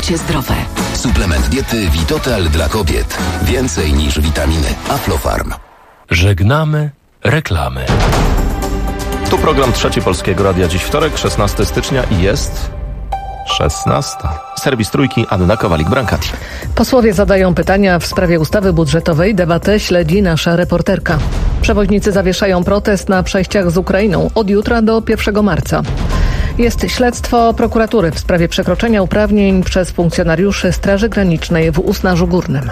Życie zdrowe. Suplement diety Vitotal dla kobiet. Więcej niż witaminy. Aflofarm. Żegnamy reklamy. Tu program Trzeci Polskiego Radia. Dziś wtorek, 16 stycznia i jest 16. Serwis Trójki, Anna Kowalik-Brankati. Posłowie zadają pytania w sprawie ustawy budżetowej. Debatę śledzi nasza reporterka. Przewoźnicy zawieszają protest na przejściach z Ukrainą od jutra do 1 marca. Jest śledztwo prokuratury w sprawie przekroczenia uprawnień przez funkcjonariuszy Straży Granicznej w Usnarzu Górnym.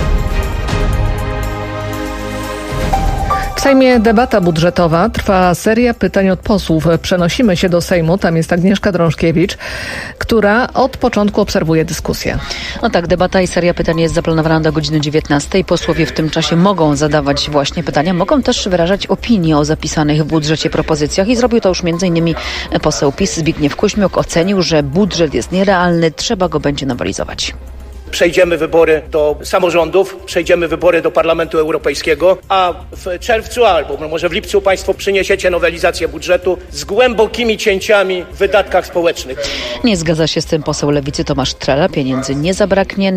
W Sejmie debata budżetowa. Trwa seria pytań od posłów. Przenosimy się do Sejmu. Tam jest Agnieszka Drążkiewicz, która od początku obserwuje dyskusję. No tak, debata i seria pytań jest zaplanowana do godziny 19. Posłowie w tym czasie mogą zadawać właśnie pytania. Mogą też wyrażać opinie o zapisanych w budżecie propozycjach i zrobił to już m.in. poseł PiS Zbigniew Kuźmiuk. Ocenił, że budżet jest nierealny, trzeba go będzie nowelizować. Przejdziemy wybory do samorządów, przejdziemy wybory do Parlamentu Europejskiego, a w czerwcu albo może w lipcu Państwo przyniesiecie nowelizację budżetu z głębokimi cięciami w wydatkach społecznych. Nie zgadza się z tym poseł Lewicy Tomasz Trela. Pieniędzy nie zabraknie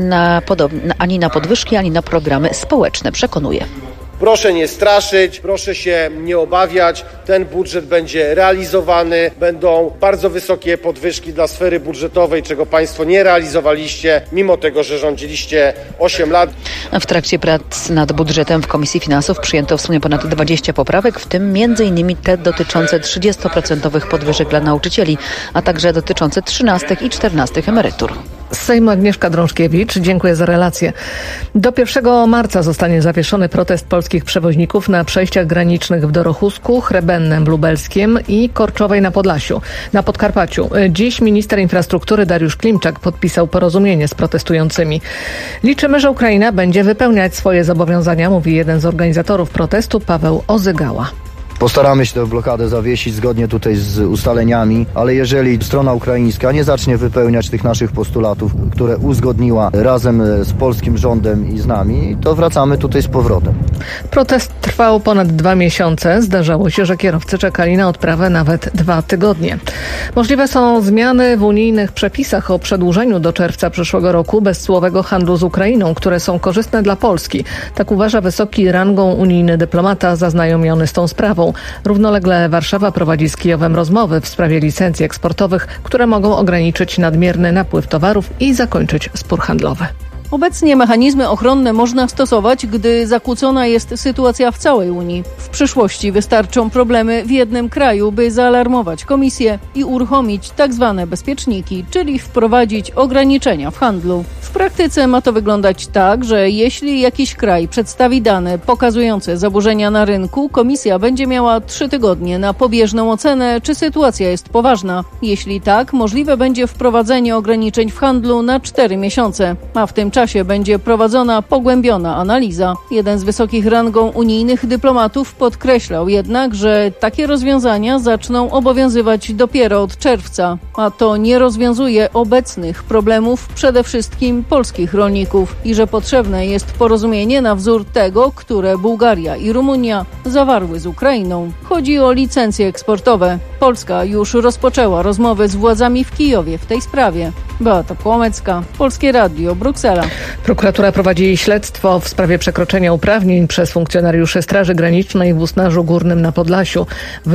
ani na podwyżki, ani na programy społeczne, przekonuje. Proszę nie straszyć, proszę się nie obawiać. Ten budżet będzie realizowany. Będą bardzo wysokie podwyżki dla sfery budżetowej, czego Państwo nie realizowaliście, mimo tego, że rządziliście 8 lat. W trakcie prac nad budżetem w Komisji Finansów przyjęto w sumie ponad 20 poprawek, w tym m.in. te dotyczące 30% podwyżek dla nauczycieli, a także dotyczące 13 i 14 emerytur. Z Sejmu Agnieszka Drążkiewicz. Dziękuję za relację. Do 1 marca zostanie zawieszony protest polskich przewoźników na przejściach granicznych w Dorochusku, Chrebennem Lubelskiem i Korczowej na Podkarpaciu. Dziś minister infrastruktury Dariusz Klimczak podpisał porozumienie z protestującymi. Liczymy, że Ukraina będzie wypełniać swoje zobowiązania, mówi jeden z organizatorów protestu, Paweł Ozygała. Postaramy się tę blokadę zawiesić zgodnie tutaj z ustaleniami, ale jeżeli strona ukraińska nie zacznie wypełniać tych naszych postulatów, które uzgodniła razem z polskim rządem i z nami, to wracamy tutaj z powrotem. Protest trwał ponad 2 miesiące. Zdarzało się, że kierowcy czekali na odprawę nawet 2 tygodnie. Możliwe są zmiany w unijnych przepisach o przedłużeniu do czerwca przyszłego roku bezcłowego handlu z Ukrainą, które są korzystne dla Polski. Tak uważa wysoki rangą unijny dyplomata zaznajomiony z tą sprawą. Równolegle Warszawa prowadzi z Kijowem rozmowy w sprawie licencji eksportowych, które mogą ograniczyć nadmierny napływ towarów i zakończyć spór handlowy. Obecnie mechanizmy ochronne można stosować, gdy zakłócona jest sytuacja w całej Unii. W przyszłości wystarczą problemy w jednym kraju, by zaalarmować Komisję i uruchomić tzw. bezpieczniki, czyli wprowadzić ograniczenia w handlu. W praktyce ma to wyglądać tak, że jeśli jakiś kraj przedstawi dane pokazujące zaburzenia na rynku, Komisja będzie miała 3 tygodnie na pobieżną ocenę, czy sytuacja jest poważna. Jeśli tak, możliwe będzie wprowadzenie ograniczeń w handlu na 4 miesiące, a w tym czasie będzie prowadzona pogłębiona analiza. Jeden z wysokich rangą unijnych dyplomatów podkreślał jednak, że takie rozwiązania zaczną obowiązywać dopiero od czerwca, a to nie rozwiązuje obecnych problemów przede wszystkim polskich rolników i że potrzebne jest porozumienie na wzór tego, które Bułgaria i Rumunia zawarły z Ukrainą. Chodzi o licencje eksportowe. Polska już rozpoczęła rozmowy z władzami w Kijowie w tej sprawie. Beata Płomecka, Polskie Radio, Bruksela. Prokuratura prowadzi śledztwo w sprawie przekroczenia uprawnień przez funkcjonariuszy Straży Granicznej w Usnarzu Górnym na Podlasiu. W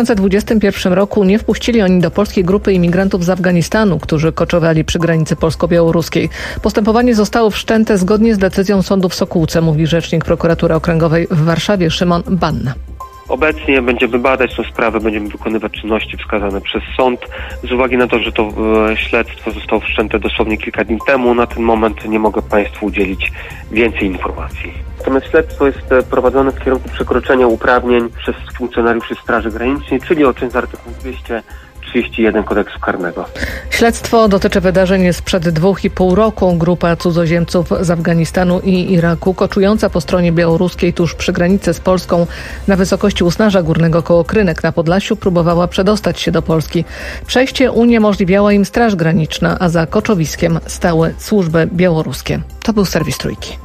2021 roku nie wpuścili oni do Polski grupy imigrantów z Afganistanu, którzy koczowali przy granicy polsko-białoruskiej. Postępowanie zostało wszczęte zgodnie z decyzją sądu w Sokółce, mówi rzecznik prokuratury okręgowej w Warszawie Szymon Banna. Obecnie będziemy badać tę sprawę, będziemy wykonywać czynności wskazane przez sąd. Z uwagi na to, że to śledztwo zostało wszczęte dosłownie kilka dni temu, na ten moment nie mogę Państwu udzielić więcej informacji. Natomiast śledztwo jest prowadzone w kierunku przekroczenia uprawnień przez funkcjonariuszy Straży Granicznej, czyli o czyn z artykułu 231 Kodeksu Karnego. Śledztwo dotyczy wydarzeń sprzed 2,5 roku. Grupa cudzoziemców z Afganistanu i Iraku, koczująca po stronie białoruskiej tuż przy granicy z Polską na wysokości Usnarza Górnego koło Krynek na Podlasiu, próbowała przedostać się do Polski. Przejście uniemożliwiała im Straż Graniczna, a za koczowiskiem stały służby białoruskie. To był serwis Trójki.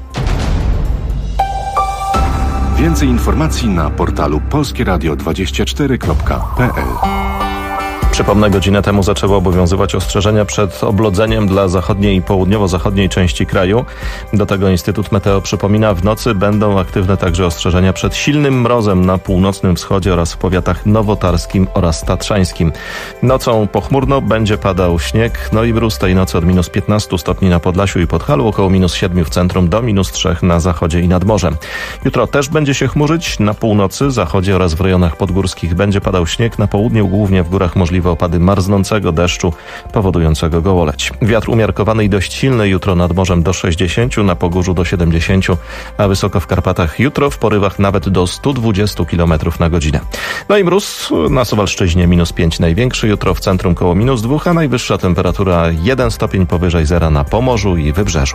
Więcej informacji na portalu polskieradio24.pl. Przypomnę, godzinę temu zaczęły obowiązywać ostrzeżenia przed oblodzeniem dla zachodniej i południowo-zachodniej części kraju. Do tego Instytut Meteo przypomina, w nocy będą aktywne także ostrzeżenia przed silnym mrozem na północnym wschodzie oraz w powiatach nowotarskim oraz tatrzańskim. Nocą pochmurno, będzie padał śnieg, no i mróz tej nocy od minus 15 stopni na Podlasiu i Podhalu, około minus 7 w centrum do minus 3 na zachodzie i nad morzem. Jutro też będzie się chmurzyć, na północy, zachodzie oraz w rejonach podgórskich będzie padał śnieg, na południu głównie w górach możliwe opady marznącego deszczu powodującego gołoleć. Wiatr umiarkowany i dość silny, jutro nad morzem do 60, na Pogórzu do 70, a wysoko w Karpatach jutro w porywach nawet do 120 km na godzinę. No i mróz na Suwalszczyźnie minus 5 największy, jutro w centrum koło minus 2, a najwyższa temperatura 1 stopień powyżej zera na Pomorzu i Wybrzeżu.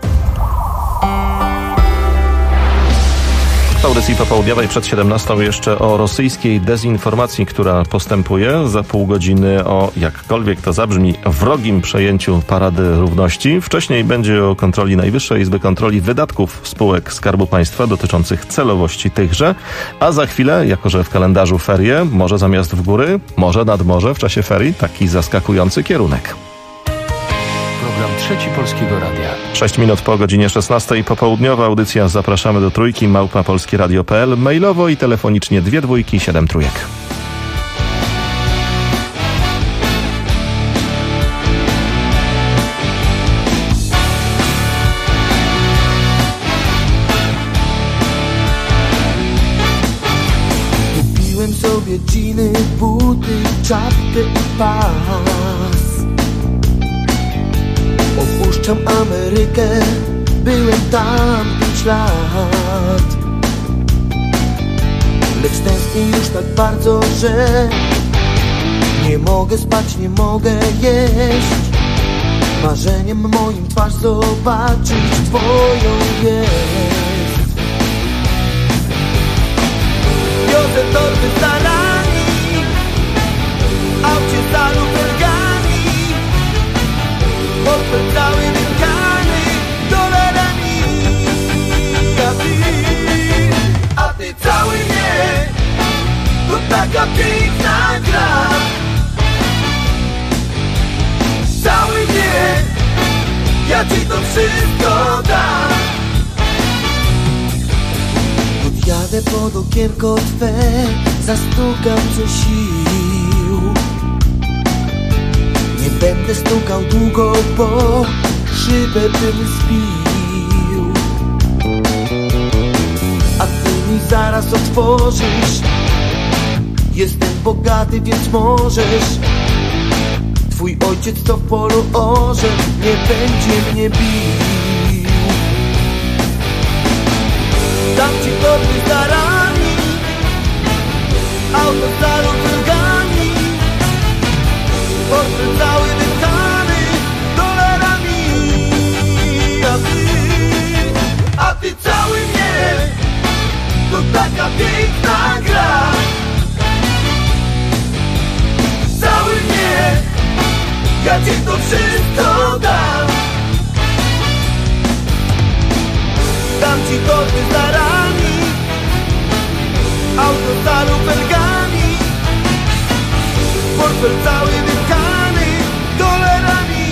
W audycji popołudniowej przed 17 jeszcze o rosyjskiej dezinformacji, która postępuje. Za pół godziny o, jakkolwiek to zabrzmi, wrogim przejęciu Parady Równości. Wcześniej będzie o kontroli Najwyższej Izby Kontroli wydatków spółek Skarbu Państwa dotyczących celowości tychże. A za chwilę, jako że w kalendarzu ferie, może zamiast w góry, może nad morze w czasie ferii, taki zaskakujący kierunek. Program Trzeci Polskiego Radia. 6 minut po godzinie 16 popołudniowa audycja Zapraszamy do Trójki, @polskieradio.pl, mailowo i telefonicznie 2 dwójki 7 trójek. Kupiłem sobie dżiny, buty, czapkę i pas. Opuszczam Amerykę, byłem tam 5 lat. Lecz tęsknię już tak bardzo, że nie mogę spać, nie mogę jeść. Marzeniem moim twarz zobaczyć twoją jest. Wiozę torby starami, aucie stalu belgami, portfel cały wytkany dolarami. A ty cały mnie, to taka piękna gra. Cały mnie, ja ci to wszystko dam. Podjadę pod okienko twe, zastukam ze sił. Nie będę stukał długo, bo szybę bym zbił. A ty mi zaraz otworzysz. Jestem bogaty, więc możesz. Twój ojciec to w polu orze, nie będzie mnie bił. Dam ci torby z darami, auto staru drogami, portfel cały wypchany dolarami. A ty cały mnie, to taka piękna gra. Cały mnie, ja ci to wszystko dam. Dam ci torby z darami, auto staru felgami, portfel cały wypchany dolarami.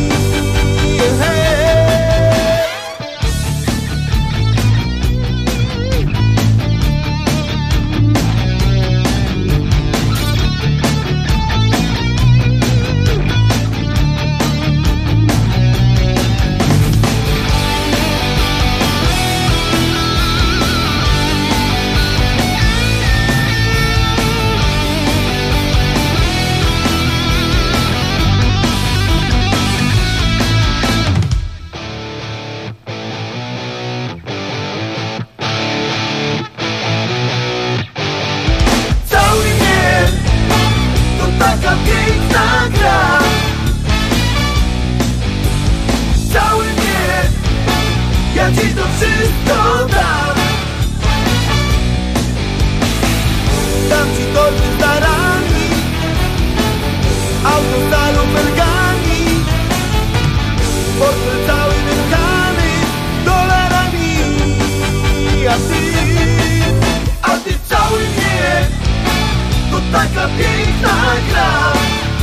Ja ci to wszystko dam. Dam ci torby z darami, auto stalu felgami, portfel cały wypchany dolarami. A ty cały mnie, to taka piękna gra.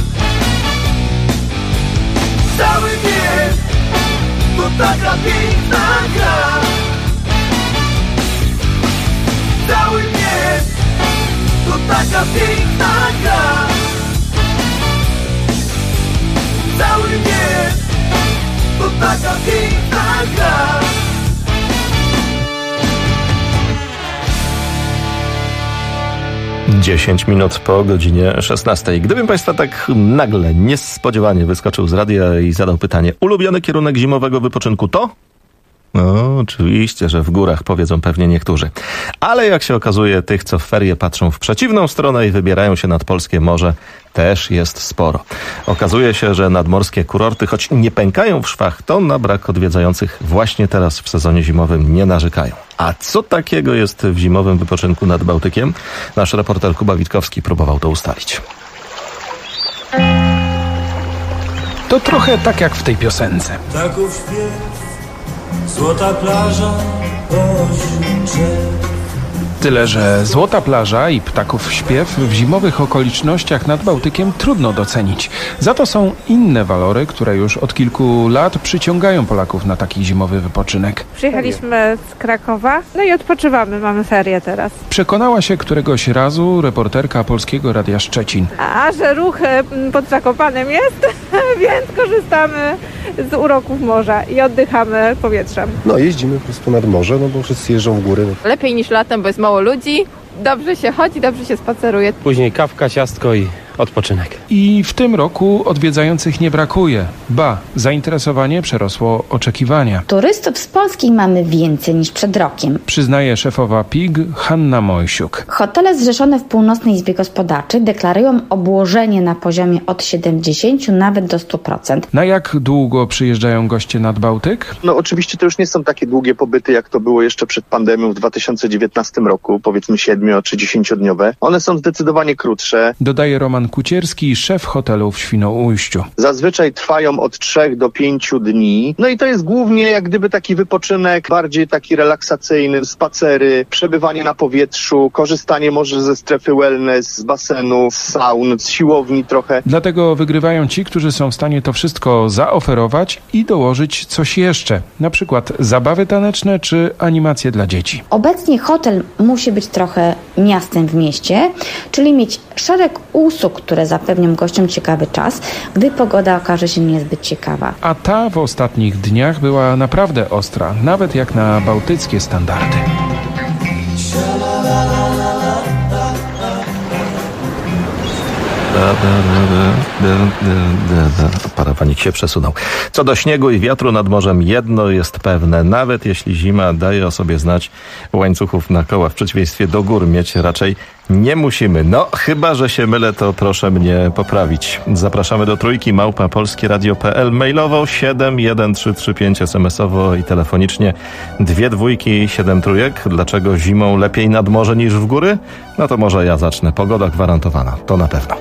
taka piękna gra. Cały mnie, to taka piękna gra. Cały mnie, to taka piękna gra. Dziesięć minut po godzinie 16. Gdybym Państwa tak nagle, niespodziewanie wyskoczył z radia i zadał pytanie: ulubiony kierunek zimowego wypoczynku to? No, oczywiście, że w górach, powiedzą pewnie niektórzy. Ale jak się okazuje, tych, co w ferie patrzą w przeciwną stronę i wybierają się nad polskie morze, też jest sporo. Okazuje się, że nadmorskie kurorty, choć nie pękają w szwach, to na brak odwiedzających właśnie teraz w sezonie zimowym nie narzekają. A co takiego jest w zimowym wypoczynku nad Bałtykiem? Nasz reporter Kuba Witkowski próbował to ustalić. To trochę tak jak w tej piosence. Ptaków śpiew, złota plaża, osił drzew. Tyle, że złota plaża i ptaków śpiew w zimowych okolicznościach nad Bałtykiem trudno docenić. Za to są inne walory, które już od kilku lat przyciągają Polaków na taki zimowy wypoczynek. Przyjechaliśmy z Krakowa, no i odpoczywamy, mamy ferie teraz. Przekonała się któregoś razu reporterka Polskiego Radia Szczecin. A że ruch pod Zakopanem jest, więc korzystamy z uroków morza i oddychamy powietrzem. No jeździmy po prostu nad morze, no bo wszyscy jeżdżą w góry. Lepiej niż latem, bo jest mało ludzi, dobrze się chodzi, dobrze się spaceruje. Później kawka, ciastko i odpoczynek. I w tym roku odwiedzających nie brakuje. Ba, zainteresowanie przerosło oczekiwania. Turystów z Polski mamy więcej niż przed rokiem, przyznaje szefowa PIG Hanna Mojsiuk. Hotele zrzeszone w Północnej Izbie Gospodarczej deklarują obłożenie na poziomie od 70 nawet do 100%. Na jak długo przyjeżdżają goście nad Bałtyk? No oczywiście to już nie są takie długie pobyty, jak to było jeszcze przed pandemią w 2019 roku, powiedzmy 7 czy 10-dniowe. One są zdecydowanie krótsze. Dodaje Roman Kucierski, szef hotelu w Świnoujściu. Zazwyczaj trwają od 3 do 5 dni. No i to jest głównie jak gdyby taki wypoczynek, bardziej taki relaksacyjny, spacery, przebywanie na powietrzu, korzystanie może ze strefy wellness, z basenów, z saun, z siłowni trochę. Dlatego wygrywają ci, którzy są w stanie to wszystko zaoferować i dołożyć coś jeszcze. Na przykład zabawy taneczne czy animacje dla dzieci. Obecnie hotel musi być trochę miastem w mieście, czyli mieć szereg usług, które zapewnią gościom ciekawy czas, gdy pogoda okaże się niezbyt ciekawa. A ta w ostatnich dniach była naprawdę ostra, nawet jak na bałtyckie standardy. Parawanik się przesunął. Co do śniegu i wiatru nad morzem, jedno jest pewne. Nawet jeśli zima daje o sobie znać, łańcuchów na koła w przeciwieństwie do gór mieć raczej nie musimy. No, chyba że się mylę, to proszę mnie poprawić. Zapraszamy do Trójki, @polskieradio.pl, mailowo 71335, SMS-owo i telefonicznie 2 dwójki, 7 trójek. Dlaczego zimą lepiej nad morze niż w góry? No to może ja zacznę. Pogoda gwarantowana, to na pewno.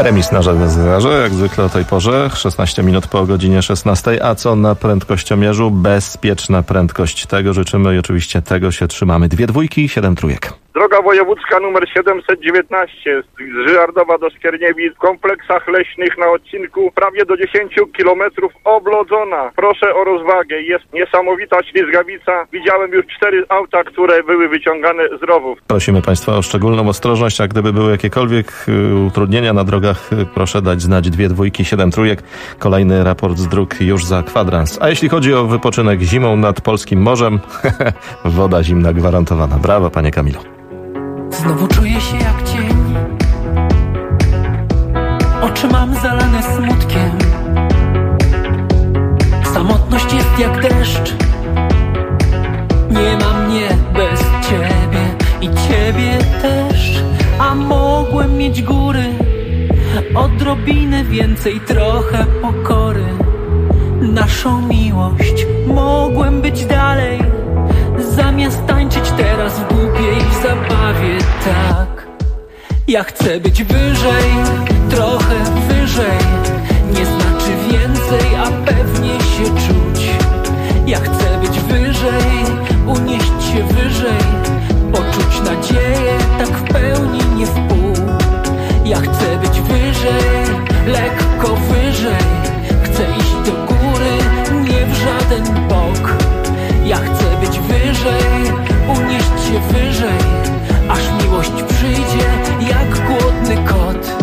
Remis na zegarze, jak zwykle o tej porze, 16 minut po godzinie 16. A co na prędkościomierzu? Bezpieczna prędkość. Tego życzymy i oczywiście tego się trzymamy. 2 dwójki, 7 trójek. Droga wojewódzka numer 719 z Żyardowa do Skierniewic w kompleksach leśnych na odcinku prawie do 10 kilometrów oblodzona. Proszę o rozwagę. Jest niesamowita ślizgawica. Widziałem już 4 auta, które były wyciągane z rowów. Prosimy Państwa o szczególną ostrożność, a gdyby były jakiekolwiek utrudnienia na drogach, proszę dać znać. 2 dwójki, 7 trójek. Kolejny raport z dróg już za kwadrans. A jeśli chodzi o wypoczynek zimą nad polskim morzem, woda zimna gwarantowana. Brawo, panie Kamilu. Znowu czuję się jak cień. Oczy mam zalane smutkiem. Samotność jest jak deszcz. Nie ma mnie bez ciebie i ciebie też. A mogłem mieć góry, odrobinę więcej, trochę pokory. Naszą miłość mogłem być dalej. Zamiast tańczyć teraz w głupiej zabawie, tak. Ja chcę być wyżej, trochę wyżej. Nie znaczy więcej, a pewnie się czuć. Ja chcę być wyżej, unieść się wyżej. Poczuć nadzieję, tak w pełni, nie w pół. Ja chcę być wyżej, lekko wyżej. Chcę iść do góry, nie w żaden bok. Ja chcę być wyżej, unieść się wyżej, aż miłość przyjdzie jak głodny kot.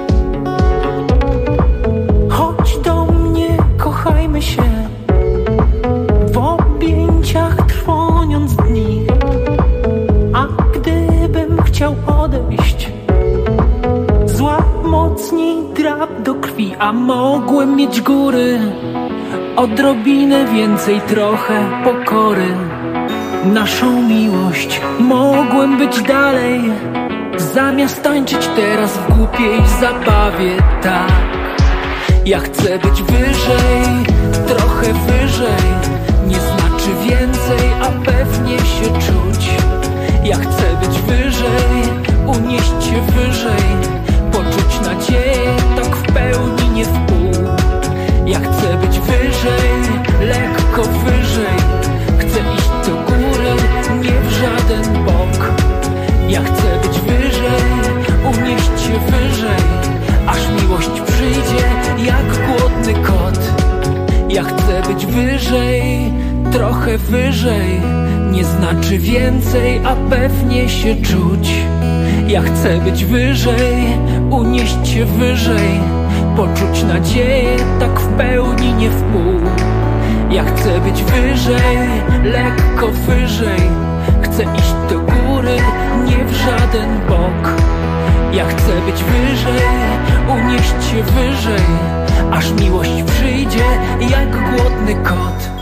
Chodź do mnie, kochajmy się, w objęciach trwoniąc dni. A gdybym chciał odejść, złap mocniej drap do krwi. A mogłem mieć góry, odrobinę więcej, trochę pokory. Naszą miłość mogłem być dalej. Zamiast tańczyć teraz w głupiej zabawie, tak. Ja chcę być wyżej, trochę wyżej. Nie znaczy więcej, a pewnie się czuć. Ja chcę być wyżej, unieść się wyżej. Poczuć nadzieję, tak w pełni, nie w pół. Ja chcę być wyżej, lekko wyżej. Chcę iść do góry, nie w żaden bok. Ja chcę być wyżej, unieść się wyżej, aż miłość przyjdzie jak głodny kot. Ja chcę być wyżej, trochę wyżej. Nie znaczy więcej, a pewnie się czuć. Ja chcę być wyżej, unieść się wyżej. Poczuć nadzieję, tak w pełni, nie w pół. Ja chcę być wyżej, lekko wyżej. Chcę iść do góry, nie w żaden bok. Ja chcę być wyżej, unieść się wyżej, aż miłość przyjdzie jak głodny kot.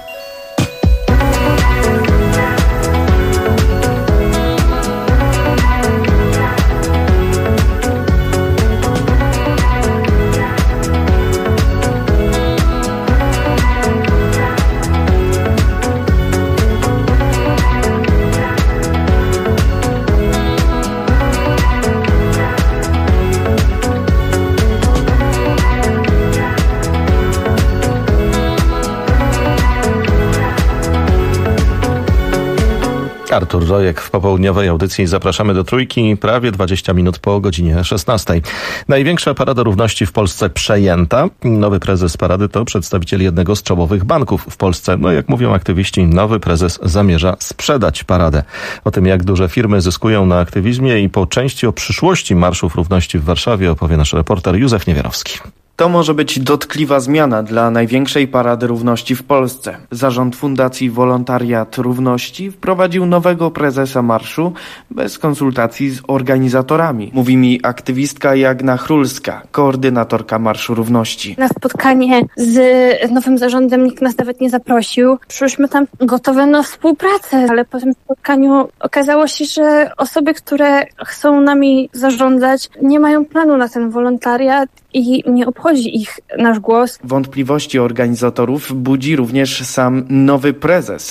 Artur Rojek w popołudniowej audycji. Zapraszamy do Trójki, prawie 20 minut po godzinie 16. Największa Parada Równości w Polsce przejęta. Nowy prezes parady to przedstawiciel jednego z czołowych banków w Polsce. No jak mówią aktywiści, nowy prezes zamierza sprzedać paradę. O tym, jak duże firmy zyskują na aktywizmie i po części o przyszłości Marszów Równości w Warszawie opowie nasz reporter Józef Niewierowski. To może być dotkliwa zmiana dla największej Parady Równości w Polsce. Zarząd Fundacji Wolontariat Równości wprowadził nowego prezesa marszu bez konsultacji z organizatorami. Mówi mi aktywistka Jagna Chrulska, koordynatorka Marszu Równości. Na spotkanie z nowym zarządem nikt nas nawet nie zaprosił. Przyszliśmy tam gotowe na współpracę, ale po tym spotkaniu okazało się, że osoby, które chcą nami zarządzać, nie mają planu na ten wolontariat i nie obchodzi ich nasz głos. Wątpliwości organizatorów budzi również sam nowy prezes.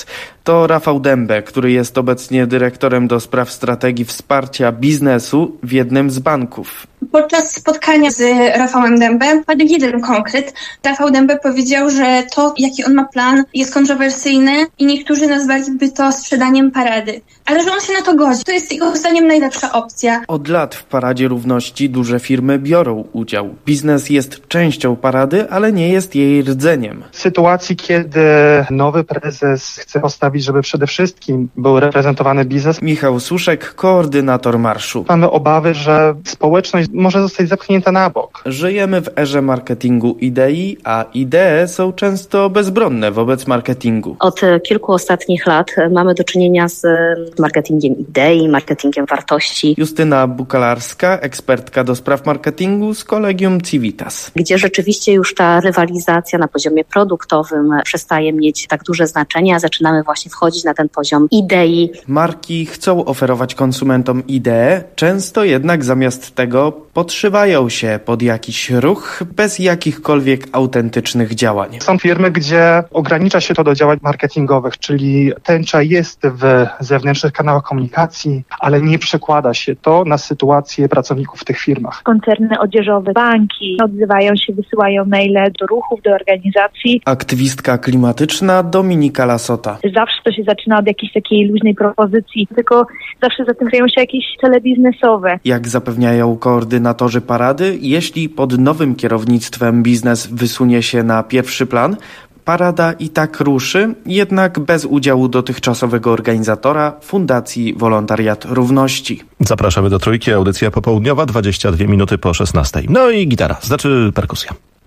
To Rafał Dębę, który jest obecnie dyrektorem do spraw strategii wsparcia biznesu w jednym z banków. Podczas spotkania z Rafałem Dębem padł jeden konkret. Rafał Dębę powiedział, że to, jaki on ma plan, jest kontrowersyjny i niektórzy nazwaliby to sprzedaniem parady. Ale że on się na to godzi. To jest jego zdaniem najlepsza opcja. Od lat w Paradzie Równości duże firmy biorą udział. Biznes jest częścią parady, ale nie jest jej rdzeniem. W sytuacji, kiedy nowy prezes chce postawić, żeby przede wszystkim był reprezentowany biznes. Michał Suszek, koordynator marszu. Mamy obawy, że społeczność może zostać zepchnięta na bok. Żyjemy w erze marketingu idei, a idee są często bezbronne wobec marketingu. Od kilku ostatnich lat mamy do czynienia z marketingiem idei, marketingiem wartości. Justyna Bukalarska, ekspertka do spraw marketingu z Kolegium Civitas. Gdzie rzeczywiście już ta rywalizacja na poziomie produktowym przestaje mieć tak duże znaczenie, a zaczynamy właśnie wchodzić na ten poziom idei. Marki chcą oferować konsumentom ideę, często jednak zamiast tego podszywają się pod jakiś ruch bez jakichkolwiek autentycznych działań. Są firmy, gdzie ogranicza się to do działań marketingowych, czyli tęcza jest w zewnętrznych kanałach komunikacji, ale nie przekłada się to na sytuację pracowników w tych firmach. Koncerny odzieżowe, banki odzywają się, wysyłają maile do ruchów, do organizacji. Aktywistka klimatyczna Dominika Lasota. Zawsze to się zaczyna od jakiejś takiej luźnej propozycji, tylko zawsze za tym kryją się jakieś cele biznesowe. Jak zapewniają koordynatorzy parady, jeśli pod nowym kierownictwem biznes wysunie się na pierwszy plan, parada i tak ruszy, jednak bez udziału dotychczasowego organizatora Fundacji Wolontariat Równości. Zapraszamy do Trójki, audycja popołudniowa, 22 minuty po 16. No i gitara, znaczy perkusja.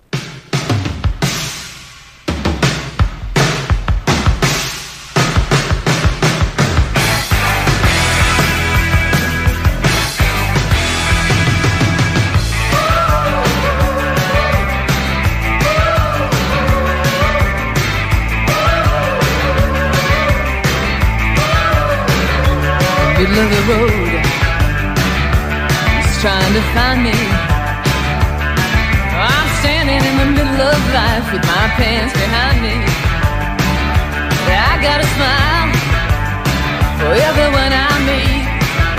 Middle of the road, he's trying to find me. I'm standing in the middle of life with my pants behind me. I got a smile for everyone I meet,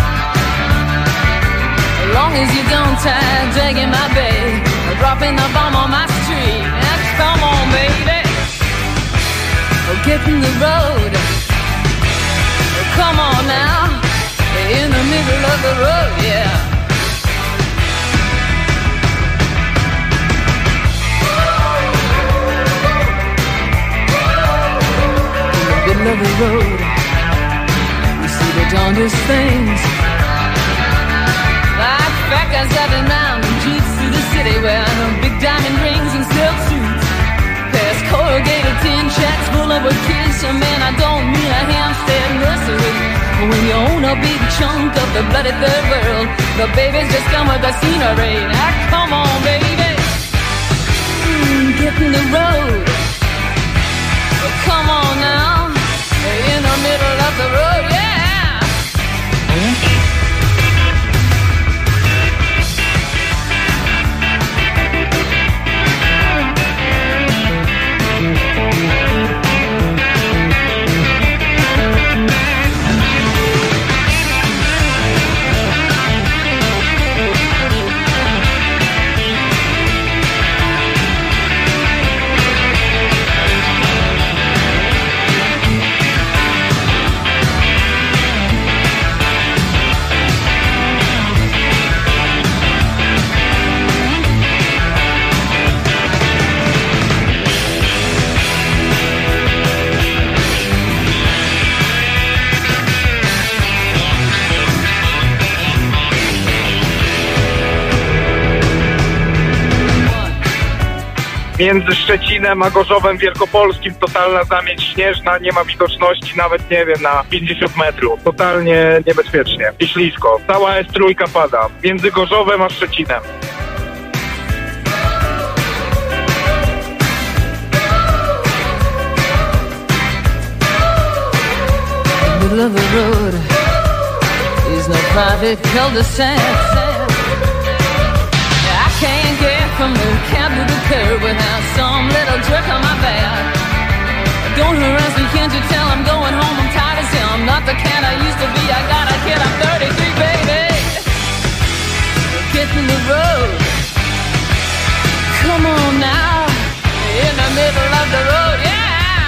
as long as you don't try dragging my bag or dropping the bomb on my street. Now, come on, baby, get in the road. Come on now, in the middle of the road, yeah. In the middle of the road, you see the darndest things, like fat guys driving round in jeeps through the city wearing big diamond rings and silk suits. Past corrugated tin shacks full of kids. So man, I don't mean a Hampstead nursery. When you own a big chunk of the bloody third world, the babies just come with the scenery. Now come on, baby, get in the road. Come on now, in the middle of the road, yeah. Między Szczecinem a Gorzowem Wielkopolskim totalna zamieć śnieżna, nie ma widoczności nawet, nie wiem, na 50 metrów. Totalnie niebezpiecznie i ślisko. Cała S3 pada między Gorzowem a Szczecinem. Middle of the road is no private cul-de-sac. I can't get from the cab to the curb without some little jerk on my back. Don't harass me, can't you tell I'm going home? I'm tired as hell. I'm not the cat I used to be. I got a kid, I'm 33, baby. Get in the road. Come on now. In the middle of the road, yeah.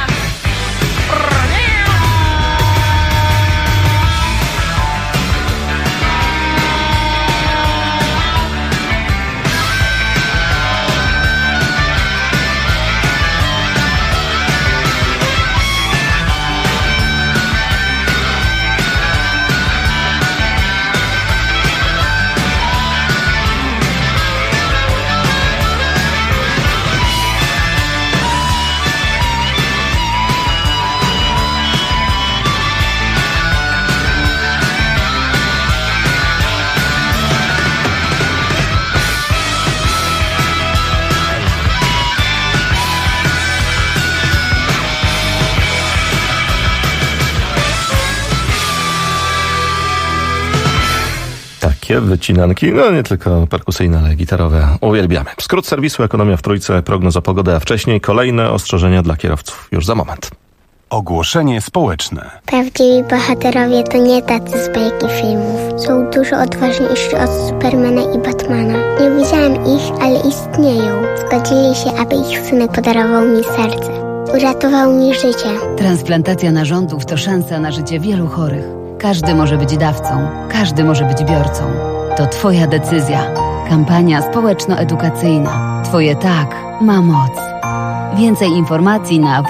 Wycinanki, no nie tylko perkusyjne, ale gitarowe. Uwielbiamy. Skrót serwisu Ekonomia w Trójce, prognoza pogody, a wcześniej kolejne ostrzeżenia dla kierowców. Już za moment. Ogłoszenie społeczne. Prawdziwi bohaterowie to nie tacy z bajki filmów. Są dużo odważniejsi od Supermana i Batmana. Nie widziałem ich, ale istnieją. Zgodzili się, aby ich synek podarował mi serce. Uratował mi życie. Transplantacja narządów to szansa na życie wielu chorych. Każdy może być dawcą, każdy może być biorcą. To Twoja decyzja. Kampania społeczno-edukacyjna. Twoje tak ma moc. Więcej informacji na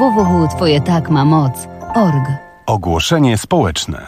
www.twojetakmamoc.org. Ogłoszenie społeczne.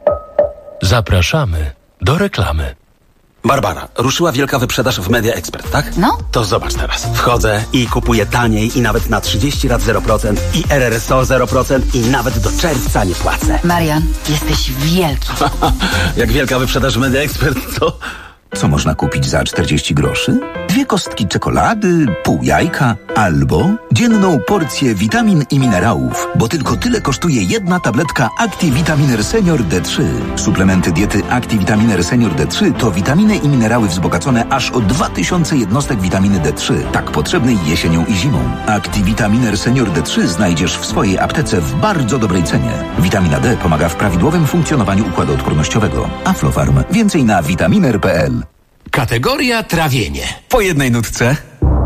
Zapraszamy do reklamy. Barbara, ruszyła wielka wyprzedaż w Media Expert, tak? No. To zobacz teraz. Wchodzę i kupuję taniej i nawet na 30 lat 0% i RRSO 0% i nawet do czerwca nie płacę. Marian, jesteś wielki. Jak wielka wyprzedaż w Media Expert, to... Co można kupić za 40 groszy? 2 kostki czekolady, pół jajka albo dzienną porcję witamin i minerałów, bo tylko tyle kosztuje jedna tabletka ActiVitaminer Senior D3. Suplementy diety ActiVitaminer Senior D3 to witaminy i minerały wzbogacone aż o 2000 jednostek witaminy D3, tak potrzebnej jesienią i zimą. ActiVitaminer Senior D3 znajdziesz w swojej aptece w bardzo dobrej cenie. Witamina D pomaga w prawidłowym funkcjonowaniu układu odpornościowego. Aflofarm. Więcej na vitaminer.pl. Kategoria trawienie. Po jednej nutce.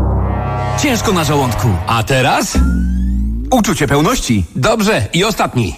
Ciężko na żołądku. A teraz? Uczucie pełności. Dobrze. I ostatni.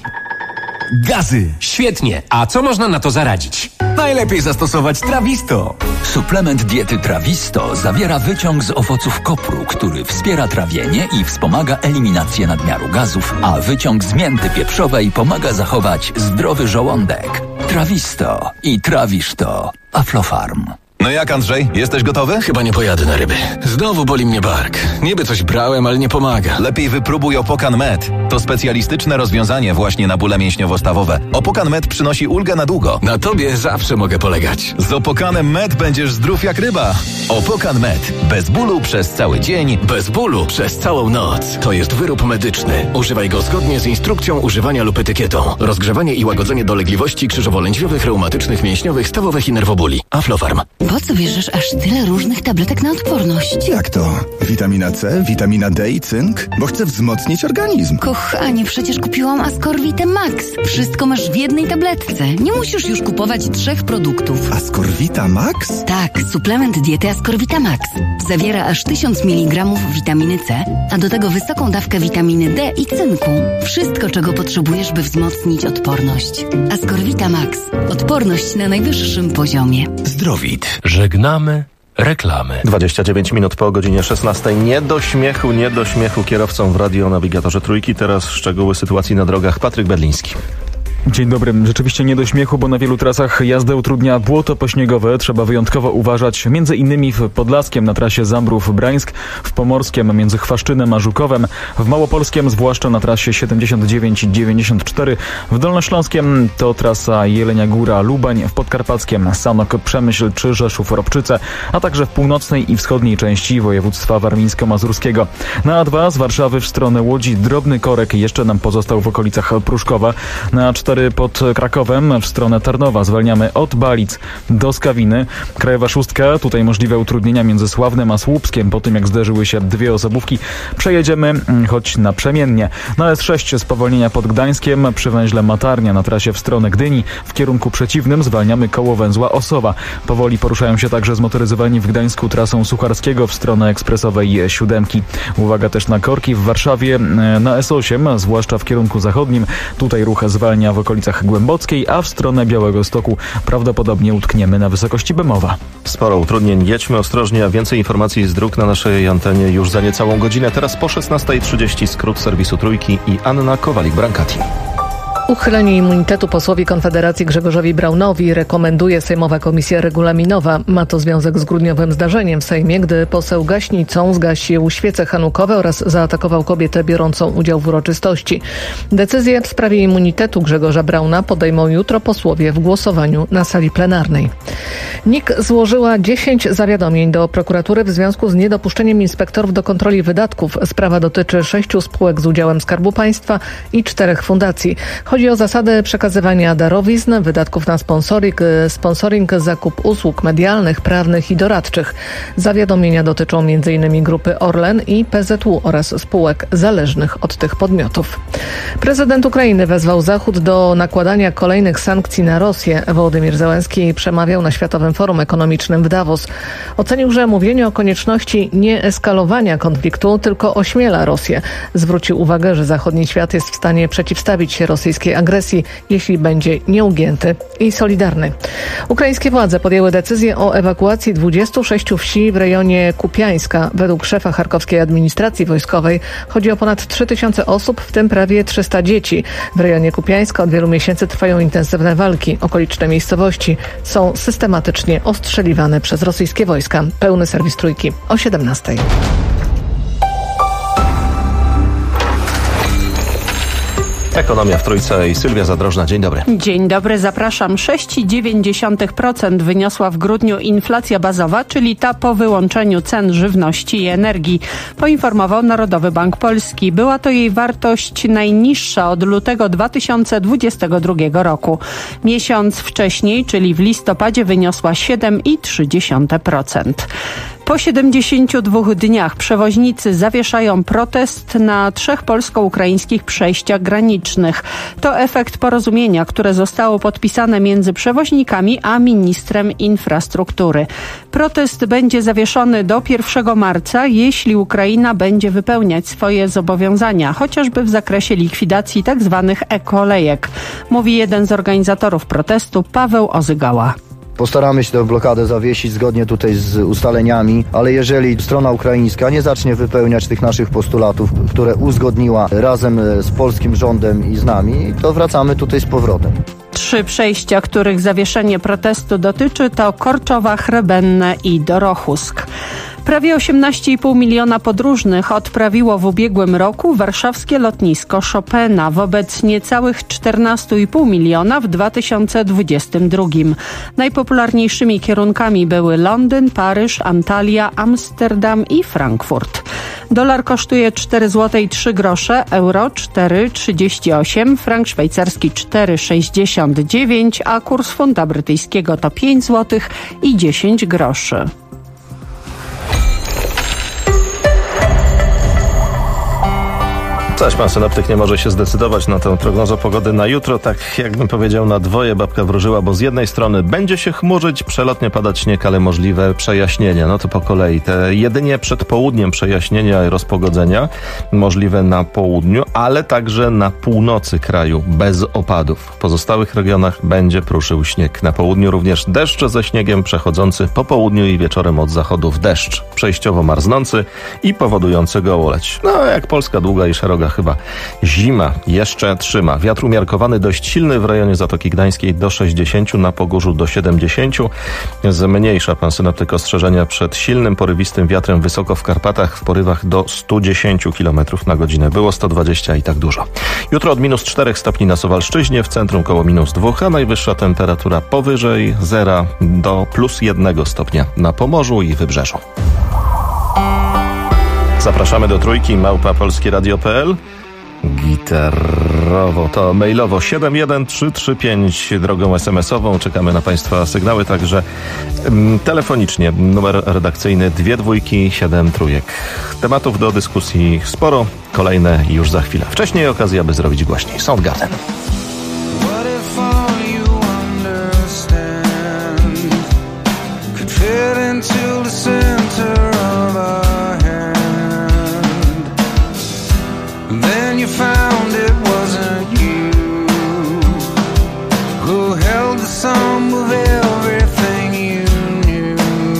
Gazy. Świetnie. A co można na to zaradzić? Najlepiej zastosować Trawisto. Suplement diety Trawisto zawiera wyciąg z owoców kopru, który wspiera trawienie i wspomaga eliminację nadmiaru gazów, a wyciąg z mięty pieprzowej pomaga zachować zdrowy żołądek. Trawisto i trawisz to. Aflofarm. No jak, Andrzej? Jesteś gotowy? Chyba nie pojadę na ryby. Znowu boli mnie bark. Niby coś brałem, ale nie pomaga. Lepiej wypróbuj Opokan Med. To specjalistyczne rozwiązanie właśnie na bóle mięśniowo-stawowe. Opokan Med przynosi ulgę na długo. Na tobie zawsze mogę polegać. Z Opokanem Med będziesz zdrów jak ryba. Opokan Med. Bez bólu przez cały dzień. Bez bólu przez całą noc. To jest wyrób medyczny. Używaj go zgodnie z instrukcją używania lub etykietą. Rozgrzewanie i łagodzenie dolegliwości krzyżowo-lędźwiowych, reumatycznych, mięśniowych, stawowych i nerwobóli. Aflofarm. Po co bierzesz aż tyle różnych tabletek na odporność? Jak to? Witamina C, witamina D i cynk? Bo chcę wzmocnić organizm. Kochanie, przecież kupiłam Ascorvite Max. Wszystko masz w jednej tabletce. Nie musisz już kupować 3 produktów. Ascorvita Max? Tak, suplement diety Ascorvita Max. Zawiera aż 1000 mg witaminy C, a do tego wysoką dawkę witaminy D i cynku. Wszystko, czego potrzebujesz, by wzmocnić odporność. Ascorvita Max. Odporność na najwyższym poziomie. Zdrowit. Żegnamy reklamy. 29 minut po godzinie 16. Nie do śmiechu kierowcom w radionawigatorze Trójki. Teraz szczegóły sytuacji na drogach. Patryk Bedliński. Dzień dobry. Rzeczywiście nie do śmiechu, bo na wielu trasach jazdę utrudnia błoto pośniegowe. Trzeba wyjątkowo uważać m.in. w Podlaskiem na trasie Zambrów-Brańsk, w Pomorskiem między Chwaszczynem a Żukowem, w Małopolskiem zwłaszcza na trasie 79 i 94, w Dolnośląskiem to trasa Jelenia Góra-Lubań, w Podkarpackiem Sanok-Przemyśl czy Rzeszów-Ropczyce, a także w północnej i wschodniej części województwa warmińsko-mazurskiego. Na A2 z Warszawy w stronę Łodzi drobny korek jeszcze nam pozostał w okolicach Pruszkowa. Na A4 4 pod Krakowem w stronę Tarnowa. Zwalniamy od Balic do Skawiny. Krajowa 6, tutaj możliwe utrudnienia między Sławnem a Słupskiem. Po tym jak zderzyły się dwie osobówki, przejedziemy choć naprzemiennie. Na S6 spowolnienia pod Gdańskiem przy węźle Matarnia na trasie w stronę Gdyni. W kierunku przeciwnym zwalniamy koło węzła Osowa. Powoli poruszają się także zmotoryzowani w Gdańsku trasą Sucharskiego w stronę ekspresowej 7. Uwaga też na korki w Warszawie na S8, zwłaszcza w kierunku zachodnim. Tutaj ruch zwalnia w okolicach Głębockiej, a w stronę Białegostoku prawdopodobnie utkniemy na wysokości Bemowa. Sporo utrudnień. Jedźmy ostrożnie, a więcej informacji z dróg na naszej antenie już za niecałą godzinę. Teraz po 16:30 skrót serwisu Trójki i Anna Kowalik-Brankati. Uchylenie immunitetu posłowi Konfederacji Grzegorzowi Braunowi rekomenduje Sejmowa Komisja Regulaminowa. Ma to związek z grudniowym zdarzeniem w Sejmie, gdy poseł gaśnicą zgasił świece hanukowe oraz zaatakował kobietę biorącą udział w uroczystości. Decyzję w sprawie immunitetu Grzegorza Brauna podejmą jutro posłowie w głosowaniu na sali plenarnej. NIK złożyła 10 zawiadomień do prokuratury w związku z niedopuszczeniem inspektorów do kontroli wydatków. Sprawa dotyczy 6 spółek z udziałem Skarbu Państwa i 4 fundacji. Chodzi o zasady przekazywania darowizn, wydatków na sponsoring, zakup usług medialnych, prawnych i doradczych. Zawiadomienia dotyczą m.in. Grupy Orlen i PZU oraz spółek zależnych od tych podmiotów. Prezydent Ukrainy wezwał Zachód do nakładania kolejnych sankcji na Rosję. Wołodymyr Zełenski przemawiał na Światowym Forum Ekonomicznym w Davos. Ocenił, że mówienie o konieczności nieeskalowania konfliktu tylko ośmiela Rosję. Zwrócił uwagę, że zachodni świat jest w stanie przeciwstawić się rosyjskiej agresji, jeśli będzie nieugięty i solidarny. Ukraińskie władze podjęły decyzję o ewakuacji 26 wsi w rejonie Kupiańska. Według szefa charkowskiej administracji wojskowej chodzi o ponad 3000 osób, w tym prawie 300 dzieci. W rejonie Kupiańska od wielu miesięcy trwają intensywne walki. Okoliczne miejscowości są systematycznie ostrzeliwane przez rosyjskie wojska. Pełny serwis Trójki o 17:00. Ekonomia w Trójce i Sylwia Zadrożna. Dzień dobry. Dzień dobry, zapraszam. 6,9% wyniosła w grudniu inflacja bazowa, czyli ta po wyłączeniu cen żywności i energii, poinformował Narodowy Bank Polski. Była to jej wartość najniższa od lutego 2022 roku. Miesiąc wcześniej, czyli w listopadzie, wyniosła 7,3%. Po 72 dniach przewoźnicy zawieszają protest na 3 polsko-ukraińskich przejściach granicznych. To efekt porozumienia, które zostało podpisane między przewoźnikami a ministrem infrastruktury. Protest będzie zawieszony do 1 marca, jeśli Ukraina będzie wypełniać swoje zobowiązania, chociażby w zakresie likwidacji tzw. e-kolejek, mówi jeden z organizatorów protestu, Paweł Ozygała. Postaramy się tę blokadę zawiesić zgodnie tutaj z ustaleniami, ale jeżeli strona ukraińska nie zacznie wypełniać tych naszych postulatów, które uzgodniła razem z polskim rządem i z nami, to wracamy tutaj z powrotem. 3 przejścia, których zawieszenie protestu dotyczy, to Korczowa, Chrebenne i Dorochusk. Prawie 18,5 miliona podróżnych odprawiło w ubiegłym roku warszawskie lotnisko Chopina wobec niecałych 14,5 miliona w 2022. Najpopularniejszymi kierunkami były Londyn, Paryż, Antalya, Amsterdam i Frankfurt. Dolar kosztuje 4 zł i 3 grosze, euro 4,38, frank szwajcarski 4,69, a kurs funta brytyjskiego to 5 zł i 10 groszy. Zaś pan synoptyk nie może się zdecydować na tę prognozę pogody na jutro. Tak jakbym powiedział, na dwoje babka wróżyła, bo z jednej strony będzie się chmurzyć, przelotnie padać śnieg, ale możliwe przejaśnienia. No to po kolei. Te jedynie przed południem przejaśnienia i rozpogodzenia możliwe na południu, ale także na północy kraju bez opadów. W pozostałych regionach będzie pruszył śnieg. Na południu również deszcz ze śniegiem przechodzący po południu i wieczorem od zachodu w deszcz. Przejściowo marznący i powodujący gołoleć. No jak Polska długa i szeroka chyba zima jeszcze trzyma. Wiatr umiarkowany dość silny w rejonie Zatoki Gdańskiej do 60, na Pogórzu do 70. Zmniejsza pan synoptyk ostrzeżenia przed silnym, porywistym wiatrem wysoko w Karpatach w porywach do 110 km na godzinę. Było 120 i tak dużo. Jutro od -4 stopni na Suwalszczyźnie, w centrum koło -2, a najwyższa temperatura powyżej 0 do +1 stopnia na Pomorzu i Wybrzeżu. Zapraszamy do Trójki, @polskieradio.pl. gitarowo, to mailowo 71335 drogą SMS-ową. Czekamy na Państwa sygnały, także telefonicznie. Numer redakcyjny 227 trójek. Tematów do dyskusji sporo, kolejne już za chwilę. Wcześniej okazja, aby zrobić głośniej. Soundgarden. Found it wasn't you who held the sum of everything you knew.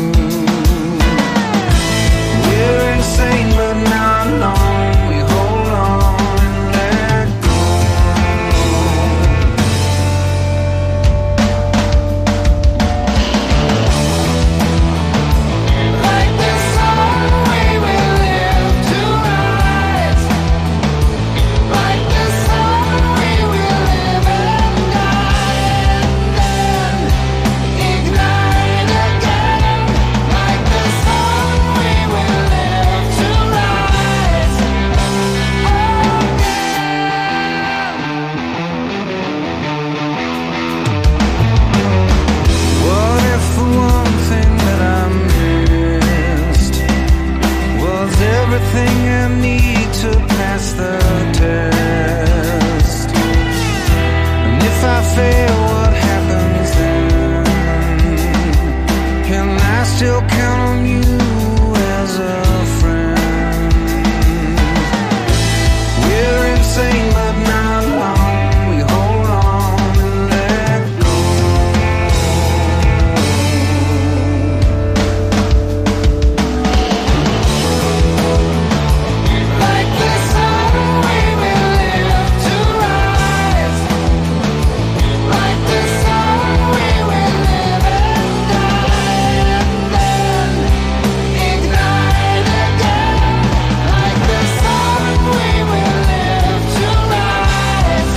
We're insane but not alone. We hold on and let go. Like the song we will live to rise. Like the sun we will live and die, and then ignite again. Like the sun we will live to rise again. What if the one thing that I missed was everything I need to pass the test? And if I fail, what happens then? Can I still count on you as a friend? We're insane but not alone. We hold on and let go. Like the sun we will live to rise. Like the sun we will live and die, and then ignite again. Like the sun we will live to rise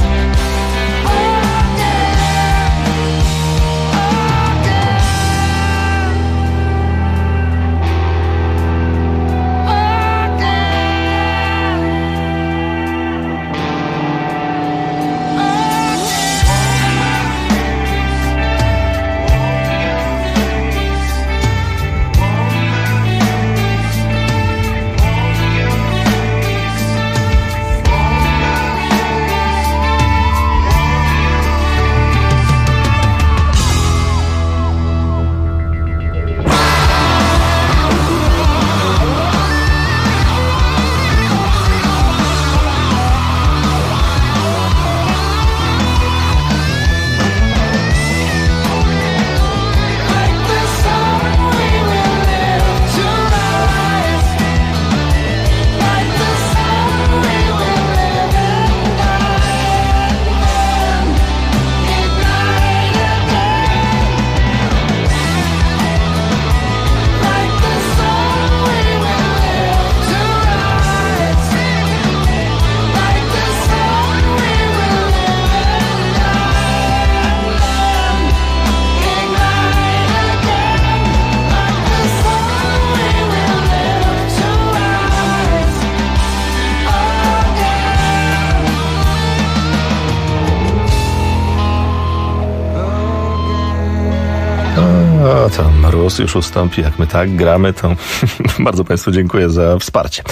O, to mróz już ustąpi. Jak my tak gramy, to bardzo Państwu dziękuję za wsparcie.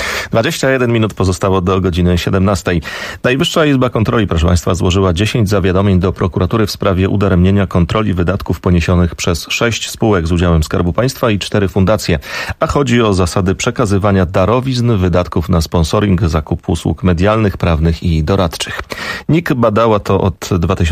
21 minut pozostało do godziny 17. Najwyższa Izba Kontroli, proszę Państwa, złożyła 10 zawiadomień do prokuratury w sprawie udaremnienia kontroli wydatków poniesionych przez 6 spółek z udziałem Skarbu Państwa i 4 fundacje. A chodzi o zasady przekazywania darowizn, wydatków na sponsoring, zakup usług medialnych, prawnych i doradczych. NIK badała to od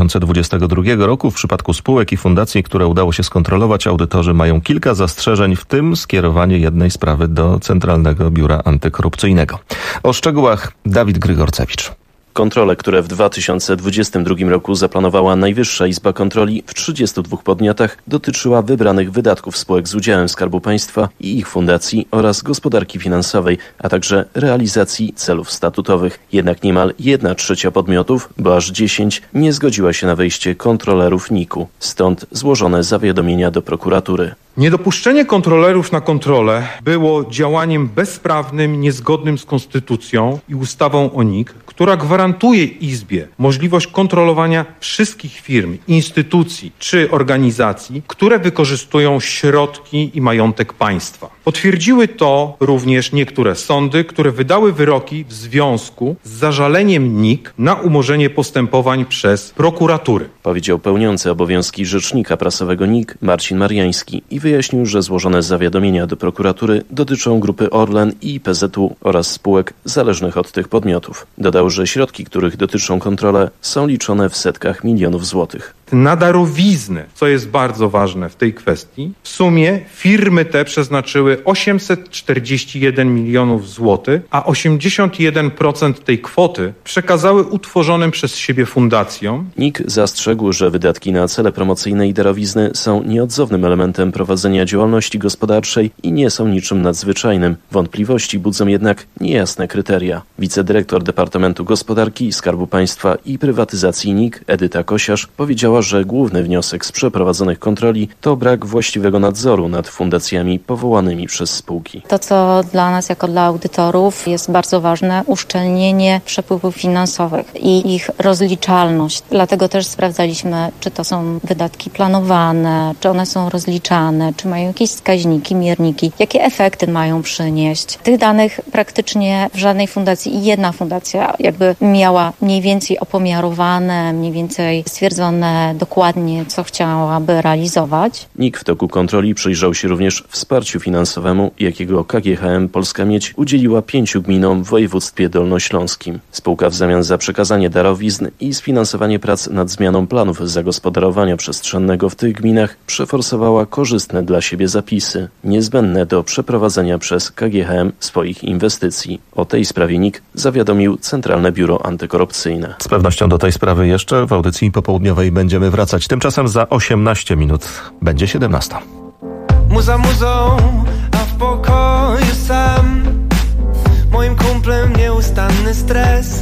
2022 roku. W przypadku spółek i fundacji, które udało się skontrolować, audytorzy mają kilka zastrzeżeń, w tym skierowanie jednej sprawy do Centralnego Biura Antykorupcyjnego. O szczegółach Dawid Grygorcewicz. Kontrole, które w 2022 roku zaplanowała Najwyższa Izba Kontroli w 32 podmiotach, dotyczyła wybranych wydatków spółek z udziałem Skarbu Państwa i ich fundacji oraz gospodarki finansowej, a także realizacji celów statutowych. Jednak niemal 1/3 podmiotów, bo aż 10, nie zgodziła się na wejście kontrolerów NIK-u. Stąd złożone zawiadomienia do prokuratury. Niedopuszczenie kontrolerów na kontrolę było działaniem bezprawnym, niezgodnym z konstytucją i ustawą o NIK, która gwarantuje Izbie możliwość kontrolowania wszystkich firm, instytucji czy organizacji, które wykorzystują środki i majątek państwa. Potwierdziły to również niektóre sądy, które wydały wyroki w związku z zażaleniem NIK na umorzenie postępowań przez prokuratury. Powiedział pełniący obowiązki rzecznika prasowego NIK Marcin Mariański i wyjaśnił, że złożone zawiadomienia do prokuratury dotyczą grupy Orlen i PZU oraz spółek zależnych od tych podmiotów. Dodał, że środki, których dotyczą kontrole, są liczone w setkach milionów złotych. Na darowizny, co jest bardzo ważne w tej kwestii, w sumie firmy te przeznaczyły 841 milionów złotych, a 81% tej kwoty przekazały utworzonym przez siebie fundacjom. NIK zastrzegł, że wydatki na cele promocyjne i darowizny są nieodzownym elementem prowadzenia działalności gospodarczej i nie są niczym nadzwyczajnym. Wątpliwości budzą jednak niejasne kryteria. Wicedyrektor Departamentu Gospodarki i Skarbu Państwa i Prywatyzacji NIK Edyta Kosiarz powiedziała, że główny wniosek z przeprowadzonych kontroli to brak właściwego nadzoru nad fundacjami powołanymi przez spółki. To, co dla nas jako dla audytorów jest bardzo ważne, uszczelnienie przepływów finansowych i ich rozliczalność. Dlatego też sprawdzaliśmy, czy to są wydatki planowane, czy one są rozliczane, czy mają jakieś wskaźniki, mierniki, jakie efekty mają przynieść. Tych danych praktycznie w żadnej fundacji i jedna fundacja jakby miała mniej więcej opomiarowane, mniej więcej stwierdzone dokładnie, co chciałaby realizować. NIK w toku kontroli przyjrzał się również wsparciu finansowemu, jakiego KGHM Polska Miedź udzieliła 5 gminom w województwie dolnośląskim. Spółka w zamian za przekazanie darowizn i sfinansowanie prac nad zmianą planów zagospodarowania przestrzennego w tych gminach przeforsowała korzystne dla siebie zapisy, niezbędne do przeprowadzenia przez KGHM swoich inwestycji. O tej sprawie NIK zawiadomił Centralne Biuro Antykorupcyjne. Z pewnością do tej sprawy jeszcze w audycji popołudniowej będziemy wracać. Tymczasem za 18 minut będzie 17. Muza muzą, a w pokoju sam. Moim kumplem nieustanny stres.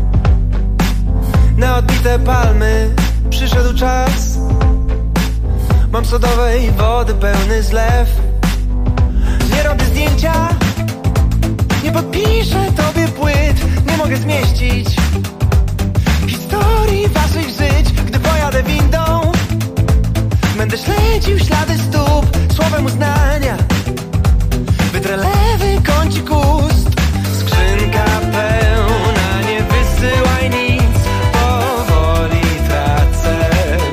Na odbite palmy przyszedł czas. Mam sodowej wody pełny zlew. Nie robię zdjęcia, nie podpiszę tobie płyt. Nie mogę zmieścić historii waszych żyć. Gdy pojadę windą, będę śledził ślady stóp. Słowem uznania wytrę lewy kącik ust. Skrzynka pełna, nie wysyłaj nic. Powoli tracę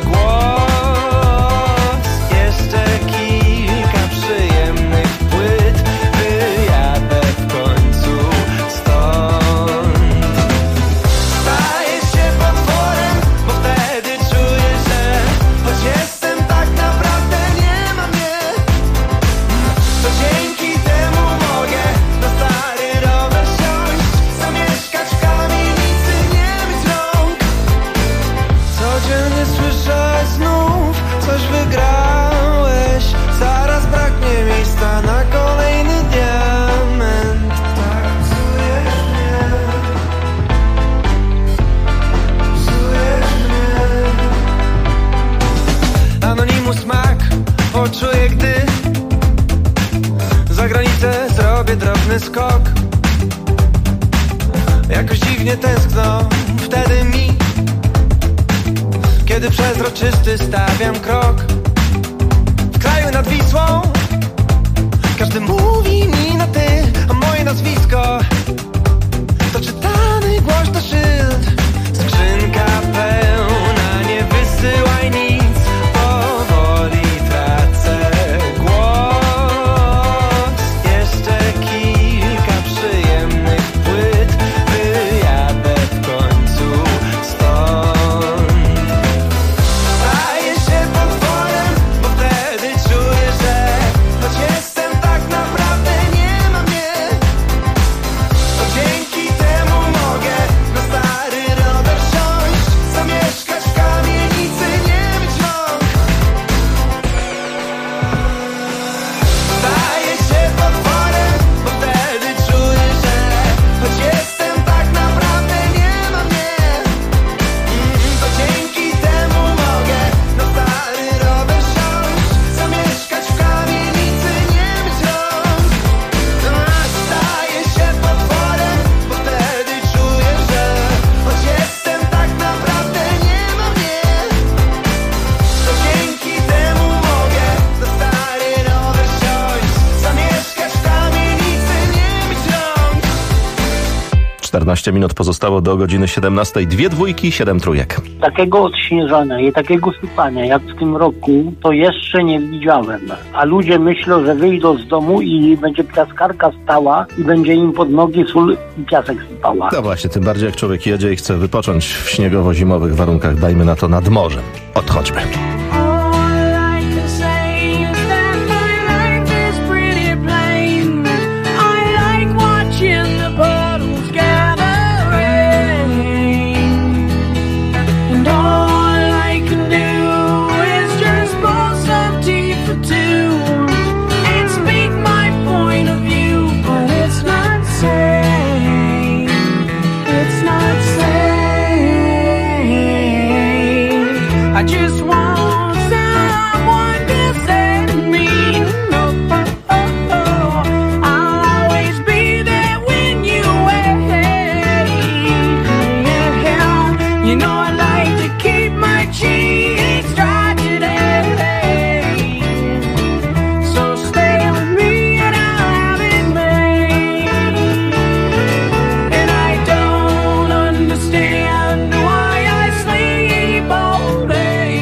głos. Jeszcze kilka przyjemnych płyt. Wyjadę w końcu stąd. Staję się potworem, bo wtedy czuję, że choć jestem tak naprawdę nie ma mnie, to dzięki temu mogę na stary rower siąść, zamieszkać w kamienicy, nie myć rąk. Codziennie słyszę znów, coś wygrałeś. Zaraz braknie miejsca na kolejny diament. Tak psujesz mnie, psujesz mnie. Anonimus smak poczuję, gdy za granicę zrobię drobny skok. Jakoś dziwnie tęskno wtedy mi, kiedy przezroczysty stawiam krok. W kraju nad Wisłą każdy mówi mi na ty, a moje nazwisko to czytany głośno szyld. Skrzynka pełna, nie wysyłaj nic. Powoli tracę głos. Jeszcze kilka przyjemnych płyt. Wyjadę w końcu stąd. Staję się potworem, bo wtedy czuję, że choć jestem tak naprawdę nie ma mnie, to dzięki temu mogę na stary rower siąść, zamieszkać 14 minut pozostało do godziny 17. 2 dwójki, 7 trójek. Takiego odśnieżania i takiego sypania jak w tym roku to jeszcze nie widziałem. A ludzie myślą, że wyjdą z domu i będzie piaskarka stała i będzie im pod nogi sól i piasek sypała. No właśnie, tym bardziej jak człowiek jedzie i chce wypocząć w śniegowo-zimowych warunkach, dajmy na to nad morzem. Odchodźmy. I just want someone to save me. I'll always be there when you wait. You know I like to keep my cheeks dry today. So stay with me and I'll have it made. And I don't understand why I sleep all day.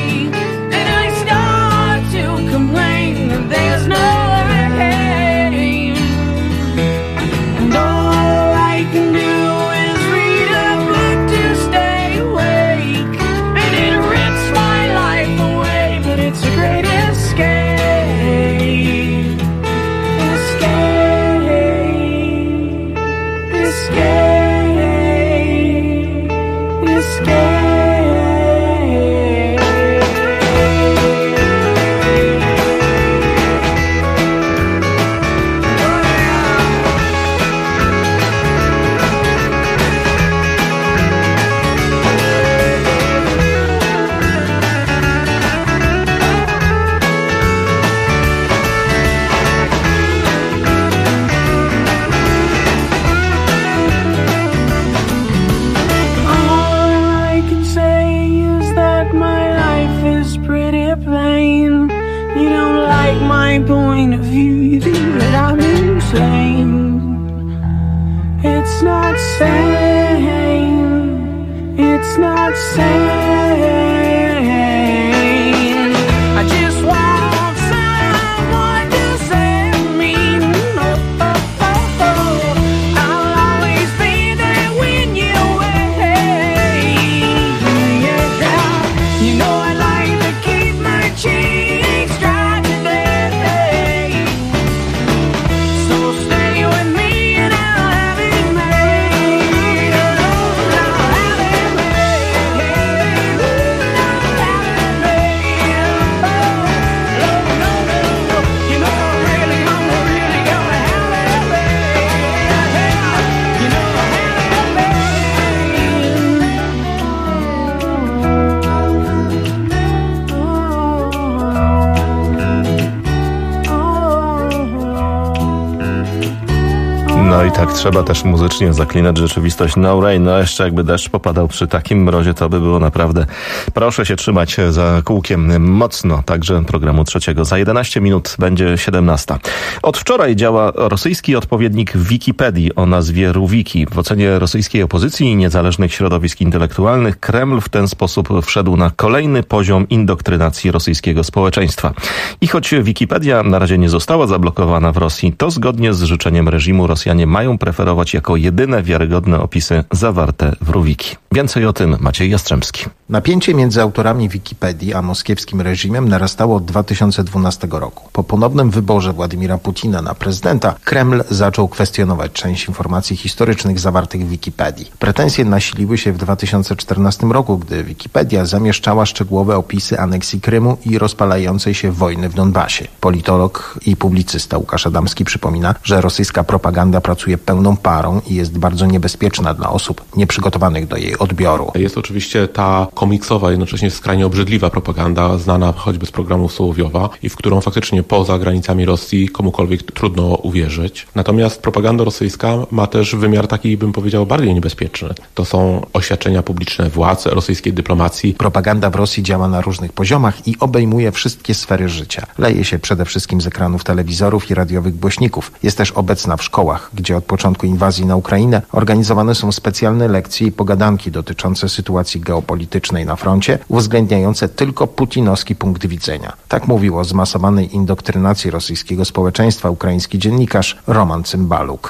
Complain that there's no rain, and all I can do is read a book to stay awake, and it rips my life away, but it's a great escape, escape. Point of view, you think that I'm insane. It's not sane. It's not sane. I just want someone to save me. I'll always be there when you wait. You know I like to keep my cheeks dry. No i tak trzeba też muzycznie zaklinać rzeczywistość. No rain, no jeszcze jakby deszcz popadał przy takim mrozie, to by było naprawdę... Proszę się trzymać za kółkiem mocno, także programu trzeciego. Za 11 minut będzie 17. Od wczoraj działa rosyjski odpowiednik Wikipedii o nazwie Ruwiki. W ocenie rosyjskiej opozycji i niezależnych środowisk intelektualnych Kreml w ten sposób wszedł na kolejny poziom indoktrynacji rosyjskiego społeczeństwa. I choć Wikipedia na razie nie została zablokowana w Rosji, to zgodnie z życzeniem reżimu Rosjanie mają preferować jako jedyne wiarygodne opisy zawarte w Ruwiki. Więcej o tym Maciej Jastrzębski. Napięcie między autorami Wikipedii a moskiewskim reżimem narastało od 2012 roku. Po ponownym wyborze Władimira Putina na prezydenta Kreml zaczął kwestionować część informacji historycznych zawartych w Wikipedii. Pretensje nasiliły się w 2014 roku, gdy Wikipedia zamieszczała szczegółowe opisy aneksji Krymu i rozpalającej się wojny w Donbasie. Politolog i publicysta Łukasz Adamski przypomina, że rosyjska propaganda pracuje pełną parą i jest bardzo niebezpieczna dla osób nieprzygotowanych do jej odbioru. Jest oczywiście ta komiksowa, jednocześnie skrajnie obrzydliwa propaganda, znana choćby z programu Sołowiowa i w którą faktycznie poza granicami Rosji komukolwiek trudno uwierzyć. Natomiast propaganda rosyjska ma też wymiar taki, bym powiedział, bardziej niebezpieczny. To są oświadczenia publiczne władz, rosyjskiej dyplomacji. Propaganda w Rosji działa na różnych poziomach i obejmuje wszystkie sfery życia. Leje się przede wszystkim z ekranów telewizorów i radiowych głośników. Jest też obecna w szkołach, gdzie gdzie od początku inwazji na Ukrainę organizowane są specjalne lekcje i pogadanki dotyczące sytuacji geopolitycznej na froncie, uwzględniające tylko putinowski punkt widzenia. Tak mówił o zmasowanej indoktrynacji rosyjskiego społeczeństwa ukraiński dziennikarz Roman Cymbaluk.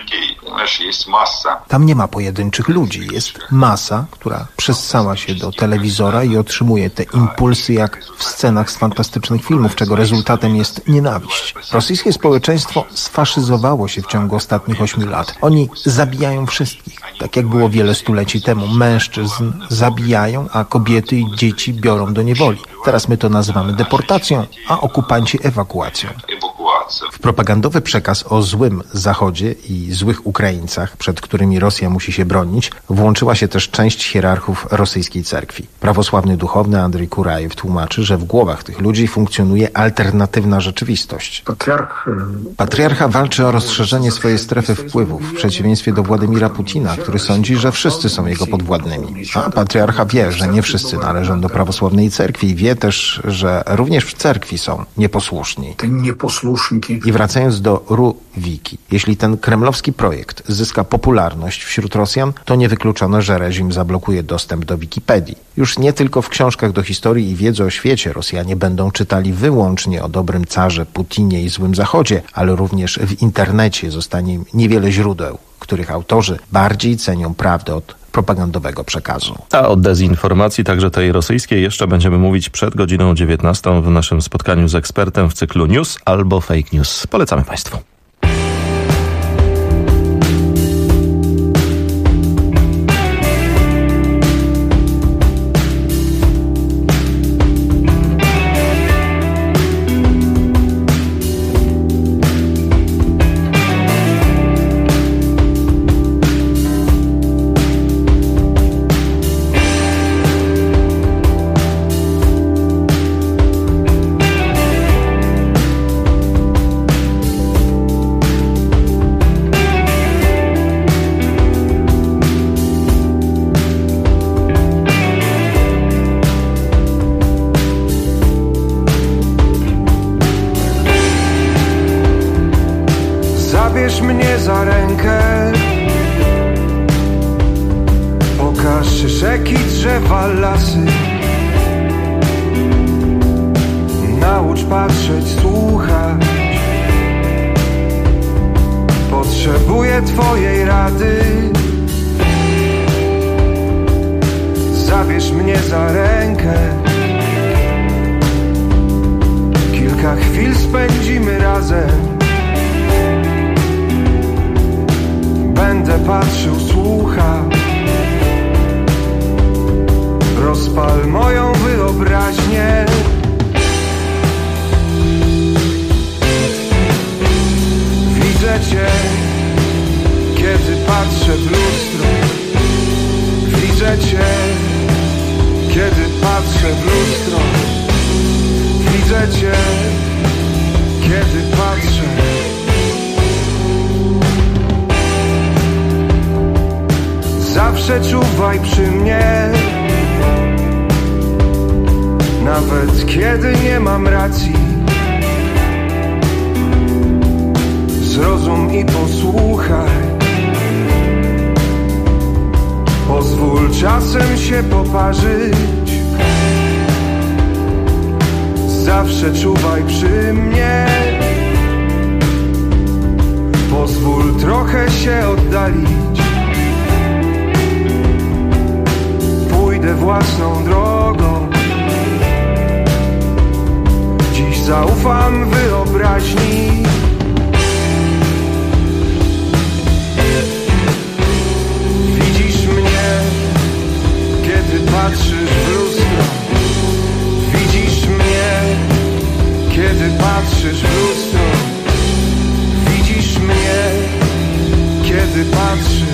Tam nie ma pojedynczych ludzi, jest masa, która przessała się do telewizora i otrzymuje te impulsy jak w scenach z fantastycznych filmów, czego rezultatem jest nienawiść. Rosyjskie społeczeństwo sfaszyzowało się w ciągu ostatnich 8 lat. Oni zabijają wszystkich, tak jak było wiele stuleci temu. Mężczyzn zabijają, a kobiety i dzieci biorą do niewoli. Teraz my to nazywamy deportacją, a okupanci ewakuacją. W propagandowy przekaz o złym Zachodzie i złych Ukraińcach, przed którymi Rosja musi się bronić, włączyła się też część hierarchów rosyjskiej cerkwi. Prawosławny duchowny Andrzej Kurajew tłumaczy, że w głowach tych ludzi funkcjonuje alternatywna rzeczywistość. Patriarcha walczy o rozszerzenie swojej strefy wpływów, w przeciwieństwie do Władimira Putina, który sądzi, że wszyscy są jego podwładnymi. A patriarcha wie, że nie wszyscy należą do prawosławnej cerkwi i wie też, że również w cerkwi są nieposłuszni. I wracając do Wiki, jeśli ten kremlowski projekt zyska popularność wśród Rosjan, to niewykluczone, że reżim zablokuje dostęp do Wikipedii. Już nie tylko w książkach do historii i wiedzy o świecie Rosjanie będą czytali wyłącznie o dobrym carze, Putinie i złym Zachodzie, ale również w internecie zostanie im niewiele źródeł, których autorzy bardziej cenią prawdę od propagandowego przekazu. A o dezinformacji, także tej rosyjskiej, jeszcze będziemy mówić przed godziną 19 w naszym spotkaniu z ekspertem w cyklu News albo Fake News. Polecamy Państwu. Zabierz mnie za rękę, pokaż rzeki, drzewa, lasy. Naucz patrzeć, słuchać. Potrzebuję Twojej rady. Zabierz mnie za rękę, kilka chwil spędzimy razem. Będę patrzył, słuchał. Rozpal moją wyobraźnię. Widzę Cię, kiedy patrzę w lustro. Widzę Cię, kiedy patrzę w lustro. Widzę Cię, kiedy patrzę. Zawsze czuwaj przy mnie, nawet kiedy nie mam racji. Zrozum i posłuchaj. Pozwól czasem się poparzyć. Zawsze czuwaj przy mnie. Pozwól trochę się oddalić. Pójdę własną drogą. Dziś zaufam wyobraźni. Widzisz mnie, kiedy patrzysz w lustro. Widzisz mnie, kiedy patrzysz w lustro. Widzisz mnie, kiedy patrzysz.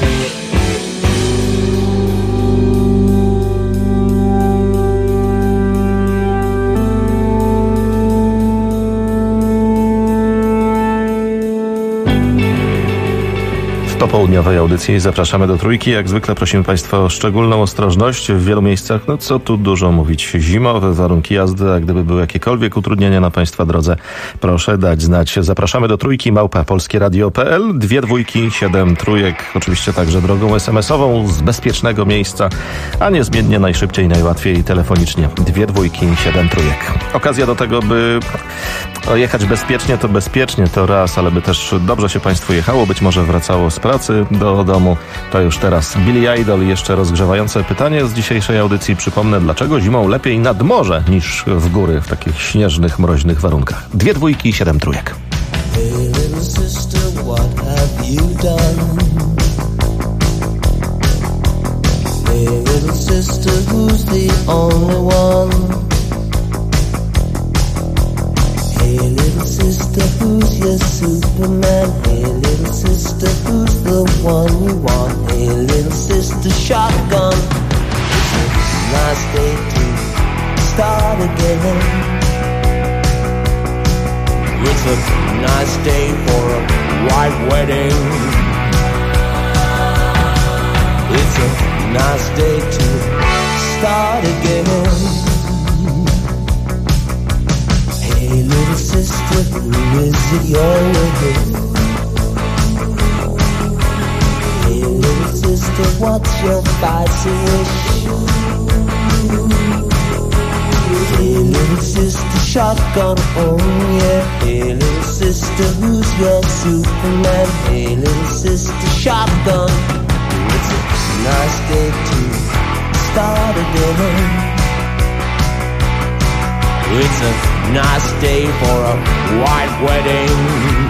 popołudniowej audycji zapraszamy do Trójki. Jak zwykle prosimy Państwa o szczególną ostrożność. W wielu miejscach, co tu dużo mówić, zimowe warunki jazdy, a gdyby były jakiekolwiek utrudnienia na Państwa drodze, proszę dać znać. Zapraszamy do Trójki, @polskieradio.pl, 2 dwójki, 7 trójek, oczywiście także drogą SMS-ową z bezpiecznego miejsca, a niezmiennie najszybciej, najłatwiej telefonicznie. 2 dwójki, 7 trójek. Okazja do tego, by jechać bezpiecznie, to raz, ale by też dobrze się Państwu jechało, być może wracało z pracy do domu. To już teraz Billy Idol. Jeszcze rozgrzewające pytanie z dzisiejszej audycji. Przypomnę, dlaczego zimą lepiej nad morze niż w góry w takich śnieżnych, mroźnych warunkach. 2 dwójki, 7 trójek. Hey little sister, what have you done? Hey little sister, who's the only one? Hey little sister, who's your Superman? Hey little sister, who's the one you want? Hey little sister, shotgun. It's a nice day to start again. It's a nice day for a white wedding. It's a nice day to start again. Hey little sister, who is it you're with? Hey little sister, what's your fancy wish? Hey little sister, shotgun, oh yeah. Hey little sister, who's your Superman? Hey little sister, shotgun. It's a nice day to start again. It's a nice day for a white wedding.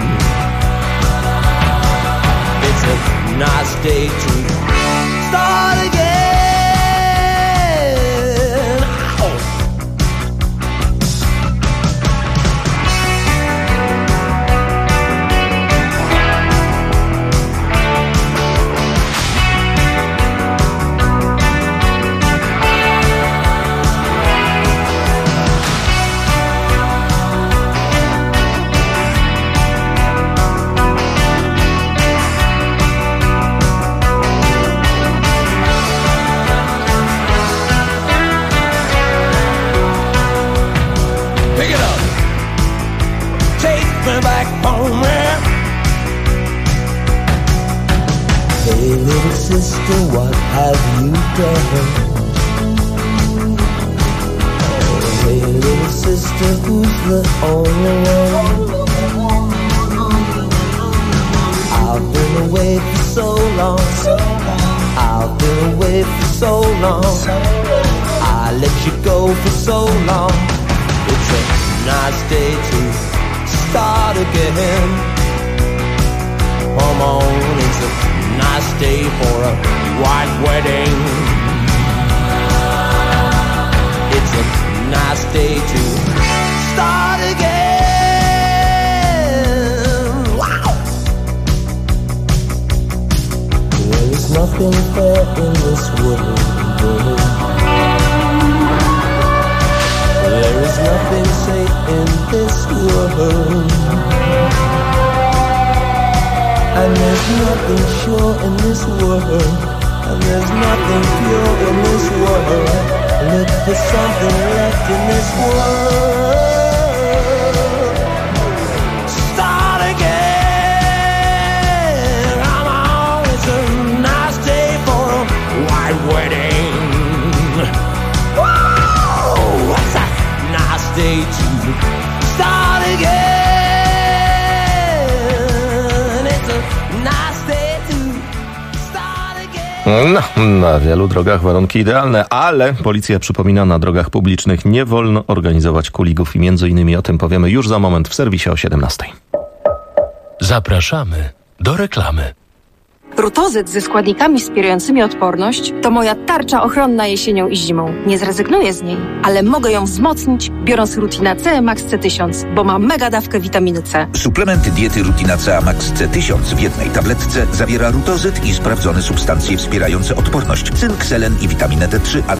It's a nice day to start again. Sister, what have you done? Oh, hey little sister, who's the only one? I've been away for so long. I've been away for so long. I let you go for so long. It's a nice day to start again. Come on, it's a nice day for a white wedding. It's a nice day to start again. Wow! There is nothing fair in this world. There is nothing safe in this world. And there's nothing sure in this world. And there's nothing pure in this world. Look for something left in this world. Start again. Come on, it's a nice day for a white wedding. Whoa, what's a nice day to start again. No, na wielu drogach warunki idealne, ale policja przypomina, na drogach publicznych nie wolno organizować kuligów i między innymi o tym powiemy już za moment w serwisie o 17. Zapraszamy do reklamy. Rutozyt ze składnikami wspierającymi odporność to moja tarcza ochronna jesienią i zimą. Nie zrezygnuję z niej, ale mogę ją wzmocnić, biorąc Rutina C Max C1000, bo ma mega dawkę witaminy C. Suplement diety Rutina C Max C1000 w jednej tabletce zawiera rutozyt i sprawdzone substancje wspierające odporność, cynk, selen i witaminę D3, a